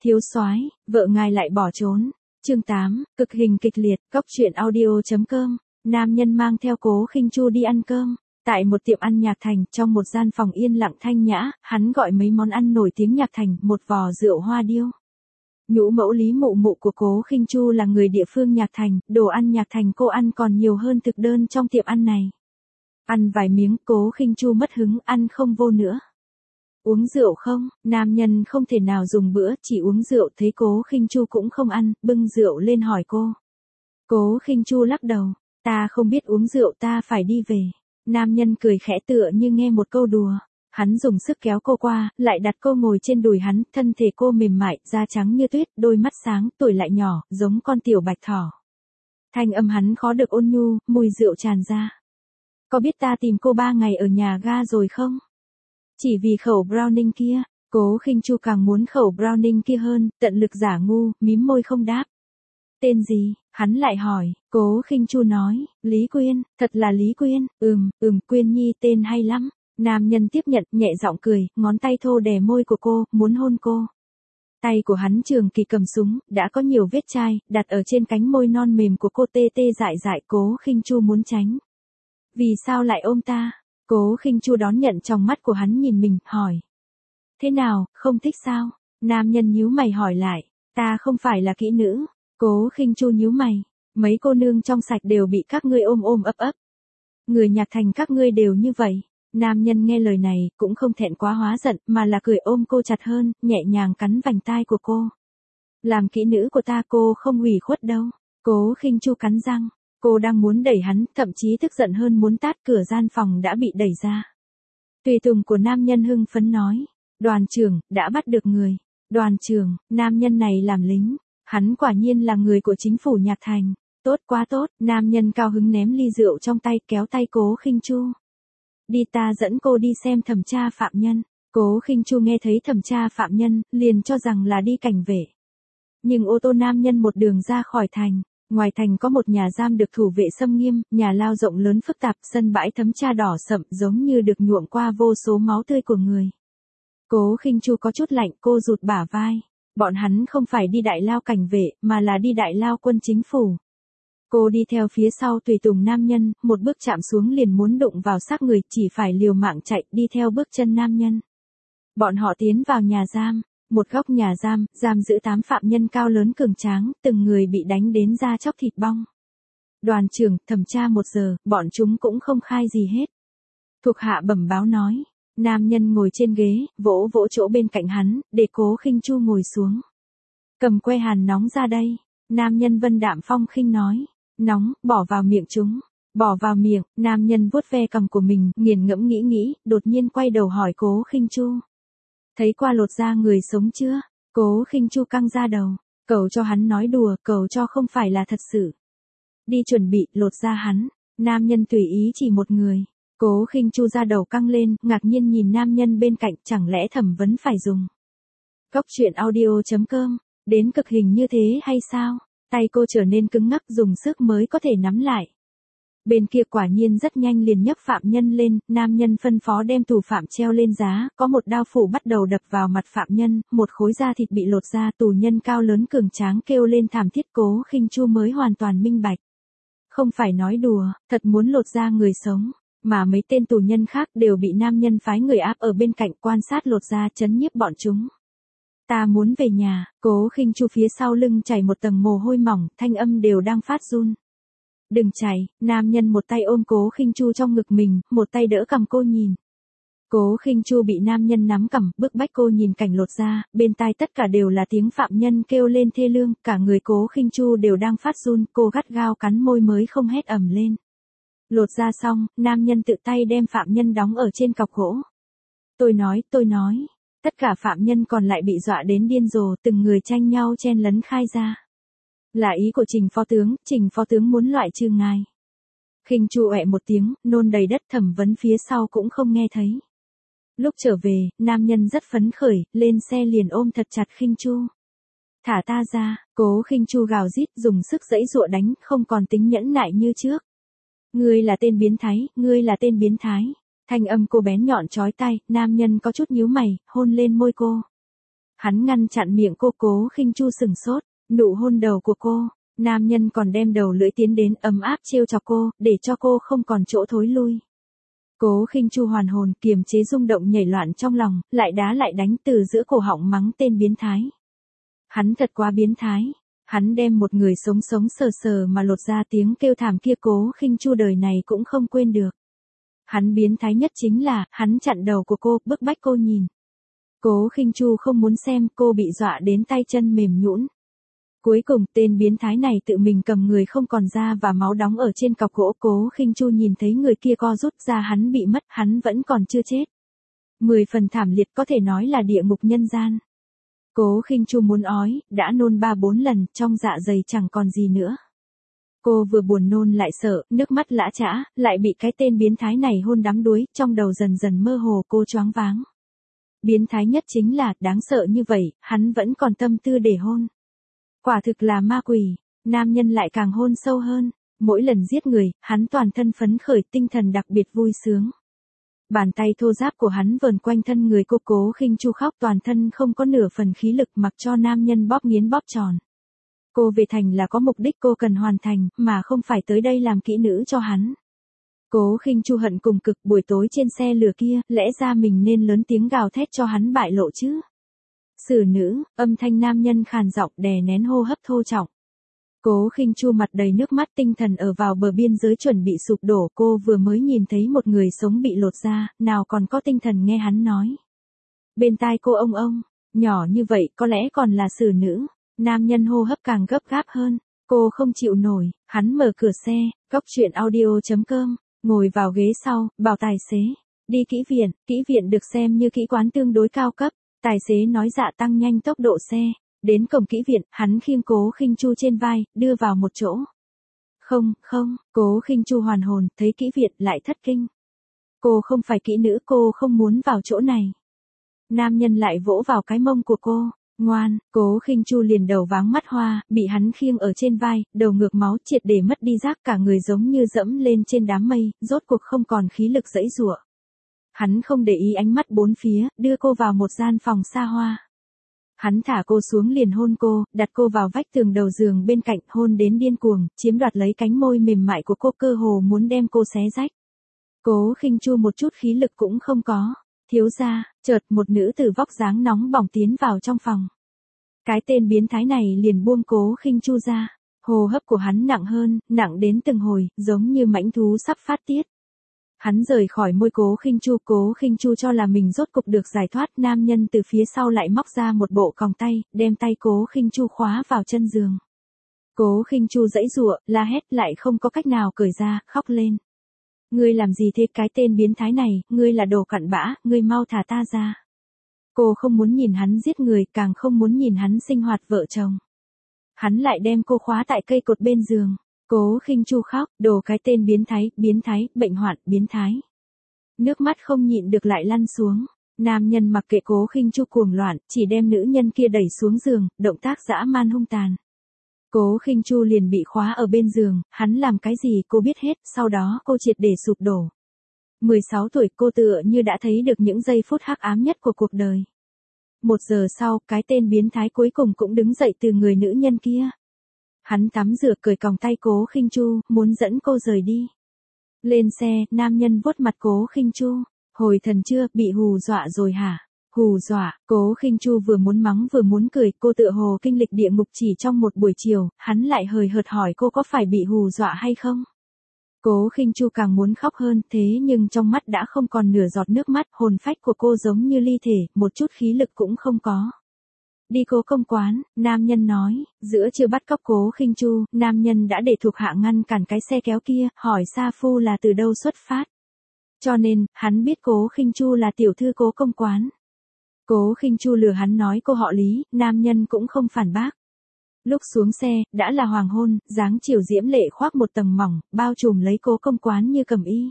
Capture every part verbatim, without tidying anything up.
Thiếu soái, vợ ngài lại bỏ trốn. Chương tám, cực hình kịch liệt, góc truyện audio.com. Nam nhân mang theo Cố Khinh Chu đi ăn cơm. Tại một tiệm ăn Nhạc Thành, trong một gian phòng yên lặng thanh nhã, hắn gọi mấy món ăn nổi tiếng Nhạc Thành, một vò rượu hoa điêu. Nhũ mẫu Lý Mụ Mụ của Cố Khinh Chu là người địa phương Nhạc Thành, đồ ăn Nhạc Thành cô ăn còn nhiều hơn thực đơn trong tiệm ăn này. Ăn vài miếng, Cố Khinh Chu mất hứng, ăn không vô nữa. Uống rượu không? Nam nhân không thể nào dùng bữa, chỉ uống rượu, thấy Cố Khinh Chu cũng không ăn, bưng rượu lên hỏi cô. Cố Khinh Chu lắc đầu, ta không biết uống rượu, ta phải đi về. Nam nhân cười khẽ tựa như nghe một câu đùa. Hắn dùng sức kéo cô qua, lại đặt cô ngồi trên đùi hắn, thân thể cô mềm mại, da trắng như tuyết, đôi mắt sáng, tuổi lại nhỏ, giống con tiểu bạch thỏ. Thanh âm hắn khó được ôn nhu, mùi rượu tràn ra. Có biết ta tìm cô ba ngày ở nhà ga rồi không? Chỉ vì khẩu browning kia. Cố Khinh Chu càng muốn khẩu browning kia hơn, tận lực giả ngu, mím môi không đáp. Tên gì? Hắn lại hỏi. Cố Khinh Chu nói, Lý Quyên. Thật là Lý Quyên? Ừm, ừm, Quyên Nhi tên hay lắm. Nam nhân tiếp nhận, nhẹ giọng cười, ngón tay thô đè môi của cô, muốn hôn cô. Tay của hắn trường kỳ cầm súng, đã có nhiều vết chai, đặt ở trên cánh môi non mềm của cô, tê tê dại dại. Cố Khinh Chu muốn tránh. Vì sao lại ôm ta? Cố Khinh Chu đón nhận trong mắt của hắn nhìn mình, hỏi. Thế nào, không thích sao? Nam nhân nhíu mày hỏi lại. Ta không phải là kỹ nữ. Cố Khinh Chu nhíu mày. Mấy cô nương trong sạch đều bị các ngươi ôm ôm ấp ấp. Người Nhạc Thành các ngươi đều như vậy. Nam nhân nghe lời này, cũng không thẹn quá hóa giận, mà là cười ôm cô chặt hơn, nhẹ nhàng cắn vành tai của cô. Làm kỹ nữ của ta cô không ủy khuất đâu. Cố Khinh Chu cắn răng. Cô đang muốn đẩy hắn, thậm chí tức giận hơn muốn tát, cửa gian phòng đã bị đẩy ra. Tùy tùng của nam nhân hưng phấn nói. Đoàn trưởng, đã bắt được người. Đoàn trưởng, nam nhân này làm lính. Hắn quả nhiên là người của chính phủ Nhạc Thành. Tốt quá tốt, nam nhân cao hứng ném ly rượu trong tay, kéo tay Cố Khinh Chu. Đi, ta dẫn cô đi xem thẩm tra phạm nhân. Cố Khinh Chu nghe thấy thẩm tra phạm nhân, liền cho rằng là đi cảnh vệ. Nhưng ô tô nam nhân một đường ra khỏi thành. Ngoài thành có một nhà giam được thủ vệ xâm nghiêm, nhà lao rộng lớn phức tạp, sân bãi thấm tra đỏ sậm giống như được nhuộm qua vô số máu tươi của người. Cố Khinh Chu có chút lạnh, cô rụt bả vai. Bọn hắn không phải đi đại lao cảnh vệ, mà là đi đại lao quân chính phủ. Cô đi theo phía sau tùy tùng nam nhân, một bước chạm xuống liền muốn đụng vào xác người, chỉ phải liều mạng chạy, đi theo bước chân nam nhân. Bọn họ tiến vào nhà giam. Một góc nhà giam, giam giữ tám phạm nhân cao lớn cường tráng, từng người bị đánh đến da chóc thịt bong. Đoàn trưởng, thẩm tra một giờ, bọn chúng cũng không khai gì hết. Thuộc hạ bẩm báo nói. Nam nhân ngồi trên ghế, vỗ vỗ chỗ bên cạnh hắn, để Cố Khinh Chu ngồi xuống. Cầm que hàn nóng ra đây. Nam nhân vân đạm phong khinh nói. Nóng, bỏ vào miệng chúng. Bỏ vào miệng, nam nhân vuốt ve cằm của mình, nghiền ngẫm nghĩ nghĩ, đột nhiên quay đầu hỏi Cố Khinh Chu. Thấy qua lột da người sống chưa? Cố Khinh Chu căng ra đầu. Cầu cho hắn nói đùa, cầu cho không phải là thật sự. Đi chuẩn bị, lột da hắn. Nam nhân tùy ý chỉ một người. Cố Khinh Chu ra đầu căng lên, ngạc nhiên nhìn nam nhân bên cạnh, chẳng lẽ thẩm vấn phải dùng. Góc truyện audio.com. Đến cực hình như thế hay sao? Tay cô trở nên cứng ngắc, dùng sức mới có thể nắm lại. Bên kia quả nhiên rất nhanh liền nhấc phạm nhân lên, nam nhân phân phó đem tù phạm treo lên giá, có một đao phủ bắt đầu đập vào mặt phạm nhân, một khối da thịt bị lột ra, tù nhân cao lớn cường tráng kêu lên thảm thiết. Cố Khinh Chu mới hoàn toàn minh bạch. Không phải nói đùa, thật muốn lột da người sống, mà mấy tên tù nhân khác đều bị nam nhân phái người áp ở bên cạnh quan sát lột da, trấn nhiếp bọn chúng. Ta muốn về nhà. Cố Khinh Chu phía sau lưng chảy một tầng mồ hôi mỏng, thanh âm đều đang phát run. Đừng chạy, nam nhân một tay ôm Cố Khinh Chu trong ngực mình, một tay đỡ cằm cô nhìn. Cố Khinh Chu bị nam nhân nắm cằm, bức bách cô nhìn cảnh lột da, bên tai tất cả đều là tiếng phạm nhân kêu lên thê lương, cả người Cố Khinh Chu đều đang phát run, cô gắt gao cắn môi mới không hét ầm lên. Lột da xong, nam nhân tự tay đem phạm nhân đóng ở trên cọc gỗ. Tôi nói, tôi nói, tất cả phạm nhân còn lại bị dọa đến điên rồ, từng người tranh nhau chen lấn khai ra. Là ý của Trình phó tướng, Trình phó tướng muốn loại trừ ngài. Khinh Chu ọe một tiếng, nôn đầy đất, thẩm vấn phía sau cũng không nghe thấy. Lúc trở về, nam nhân rất phấn khởi, lên xe liền ôm thật chặt Khinh Chu. Thả ta ra. Cố Khinh Chu gào rít, dùng sức giãy giụa đánh, không còn tính nhẫn nại như trước. Ngươi là tên biến thái, ngươi là tên biến thái. Thanh âm cô bén nhọn chói tai, nam nhân có chút nhíu mày, hôn lên môi cô. Hắn ngăn chặn miệng cô. Cố Khinh Chu sừng sốt, nụ hôn đầu của cô, nam nhân còn đem đầu lưỡi tiến đến ấm áp trêu chọc cô, để cho cô không còn chỗ thối lui. Cố Khinh Chu hoàn hồn, kiềm chế rung động nhảy loạn trong lòng, lại đá lại đánh từ giữa cổ họng mắng tên biến thái. Hắn thật quá biến thái, hắn đem một người sống sống sờ sờ mà lột ra tiếng kêu thảm kia. Cố Khinh Chu đời này cũng không quên được. Hắn biến thái nhất chính là, hắn chặn đầu của cô, bức bách cô nhìn. Cố Khinh Chu không muốn xem, cô bị dọa đến tay chân mềm nhũn. Cuối cùng, tên biến thái này tự mình cầm người không còn da và máu đóng ở trên cọc gỗ. Cố Khinh Chu nhìn thấy người kia co rút ra, hắn bị mất, hắn vẫn còn chưa chết. Mười phần thảm liệt, có thể nói là địa ngục nhân gian. Cố Khinh Chu muốn ói, đã nôn ba bốn lần, trong dạ dày chẳng còn gì nữa. Cô vừa buồn nôn lại sợ, nước mắt lã chã, lại bị cái tên biến thái này hôn đắm đuối, trong đầu dần dần mơ hồ, cô choáng váng. Biến thái nhất chính là, đáng sợ như vậy, hắn vẫn còn tâm tư để hôn. Quả thực là ma quỷ, nam nhân lại càng hôn sâu hơn. Mỗi lần giết người, hắn toàn thân phấn khởi, tinh thần đặc biệt vui sướng. Bàn tay thô ráp của hắn vờn quanh thân người cô. Cố Khinh Chu khóc, toàn thân không có nửa phần khí lực, mặc cho nam nhân bóp nghiến bóp tròn. Cô về thành là có mục đích cô cần hoàn thành, mà không phải tới đây làm kỹ nữ cho hắn. Cố Khinh Chu hận cùng cực, buổi tối trên xe lửa kia, lẽ ra mình nên lớn tiếng gào thét cho hắn bại lộ chứ. Xử nữ, âm thanh nam nhân khàn giọng, đè nén hô hấp thô trọng. Cố Khinh Chu mặt đầy nước mắt, tinh thần ở vào bờ biên giới chuẩn bị sụp đổ. Cô vừa mới nhìn thấy một người sống bị lột ra, nào còn có tinh thần nghe hắn nói. Bên tai cô ông ông, nhỏ như vậy có lẽ còn là xử nữ. Nam nhân hô hấp càng gấp gáp hơn. Cô không chịu nổi, hắn mở cửa xe, góc truyện audio chấm com, ngồi vào ghế sau, bảo tài xế. Đi kỹ viện, kỹ viện được xem như kỹ quán tương đối cao cấp. Tài xế nói dạ tăng nhanh tốc độ xe. Đến cổng kỹ viện, hắn khiêng Cố Khinh Chu trên vai, đưa vào một chỗ. Không, không, Cố Khinh Chu hoàn hồn, thấy kỹ viện lại thất kinh. Cô không phải kỹ nữ, cô không muốn vào chỗ này. Nam nhân lại vỗ vào cái mông của cô. Ngoan, Cố Khinh Chu liền đầu váng mắt hoa, bị hắn khiêng ở trên vai, đầu ngược máu, triệt để mất đi giác, cả người giống như dẫm lên trên đám mây, rốt cuộc không còn khí lực giãy giụa. Hắn không để ý ánh mắt bốn phía, đưa cô vào một gian phòng xa hoa. Hắn thả cô xuống liền hôn cô, đặt cô vào vách tường đầu giường bên cạnh, hôn đến điên cuồng, chiếm đoạt lấy cánh môi mềm mại của cô, cơ hồ muốn đem cô xé rách. Cố Khinh Chu một chút khí lực cũng không có. Thiếu gia, chợt một nữ tử vóc dáng nóng bỏng tiến vào trong phòng. Cái tên biến thái này liền buông Cố Khinh Chu ra. Hô hấp của hắn nặng hơn, nặng đến từng hồi, giống như mãnh thú sắp phát tiết. Hắn rời khỏi môi Cố Khinh Chu, Cố Khinh Chu cho là mình rốt cục được giải thoát, nam nhân từ phía sau lại móc ra một bộ còng tay, đem tay Cố Khinh Chu khóa vào chân giường. Cố Khinh Chu giãy giụa, la hét, lại không có cách nào cởi ra, khóc lên. Ngươi làm gì thế, cái tên biến thái này, ngươi là đồ cặn bã, ngươi mau thả ta ra. Cô không muốn nhìn hắn giết người, càng không muốn nhìn hắn sinh hoạt vợ chồng. Hắn lại đem cô khóa tại cây cột bên giường. Cố Khinh Chu khóc, đồ cái tên biến thái, biến thái, bệnh hoạn, biến thái. Nước mắt không nhịn được lại lăn xuống. Nam nhân mặc kệ Cố Khinh Chu cuồng loạn, chỉ đem nữ nhân kia đẩy xuống giường, động tác dã man hung tàn. Cố Khinh Chu liền bị khóa ở bên giường, hắn làm cái gì cô biết hết, sau đó cô triệt để sụp đổ. mười sáu tuổi, cô tựa như đã thấy được những giây phút hắc ám nhất của cuộc đời. Một giờ sau, cái tên biến thái cuối cùng cũng đứng dậy từ người nữ nhân kia. Hắn tắm rửa, cởi còng tay Cố Khinh Chu, muốn dẫn cô rời đi. Lên xe, nam nhân vuốt mặt Cố Khinh Chu. Hồi thần chưa, bị hù dọa rồi hả? Hù dọa, Cố Khinh Chu vừa muốn mắng vừa muốn cười, cô tựa hồ kinh lịch địa ngục chỉ trong một buổi chiều, hắn lại hời hợt hỏi cô có phải bị hù dọa hay không? Cố Khinh Chu càng muốn khóc hơn, thế nhưng trong mắt đã không còn nửa giọt nước mắt, hồn phách của cô giống như ly thể, một chút khí lực cũng không có. Đi Cố công quán, nam nhân nói, giữa chưa bắt cóc Cố Khinh Chu, nam nhân đã để thuộc hạ ngăn cản cái xe kéo kia, hỏi Sa Phu là từ đâu xuất phát. Cho nên, hắn biết Cố Khinh Chu là tiểu thư Cố công quán. Cố Khinh Chu lừa hắn nói cô họ Lý, nam nhân cũng không phản bác. Lúc xuống xe, đã là hoàng hôn, dáng chiều diễm lệ khoác một tầng mỏng, bao trùm lấy Cố công quán như cẩm y.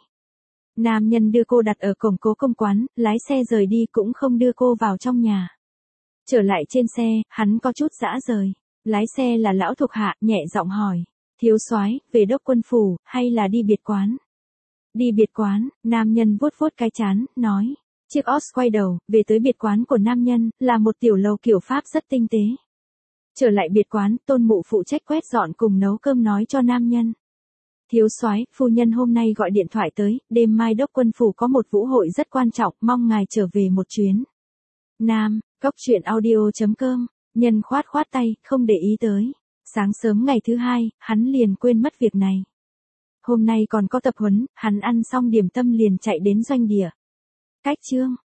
Nam nhân đưa cô đặt ở cổng Cố công quán, lái xe rời đi cũng không đưa cô vào trong nhà. Trở lại trên xe, hắn có chút dã rời. Lái xe là lão thuộc hạ, nhẹ giọng hỏi. Thiếu soái, về đốc quân phủ, hay là đi biệt quán? Đi biệt quán, nam nhân vuốt vuốt cái trán, nói. Chiếc Oz quay đầu, về tới biệt quán của nam nhân, là một tiểu lầu kiểu Pháp rất tinh tế. Trở lại biệt quán, Tôn Mụ phụ trách quét dọn cùng nấu cơm nói cho nam nhân. Thiếu soái, phu nhân hôm nay gọi điện thoại tới, đêm mai đốc quân phủ có một vũ hội rất quan trọng, mong ngài trở về một chuyến. Nam, Cốc truyện audio chấm com, nhân khoát khoát tay, không để ý tới. Sáng sớm ngày thứ hai, hắn liền quên mất việc này. Hôm nay còn có tập huấn, hắn ăn xong điểm tâm liền chạy đến doanh địa. Cách chương.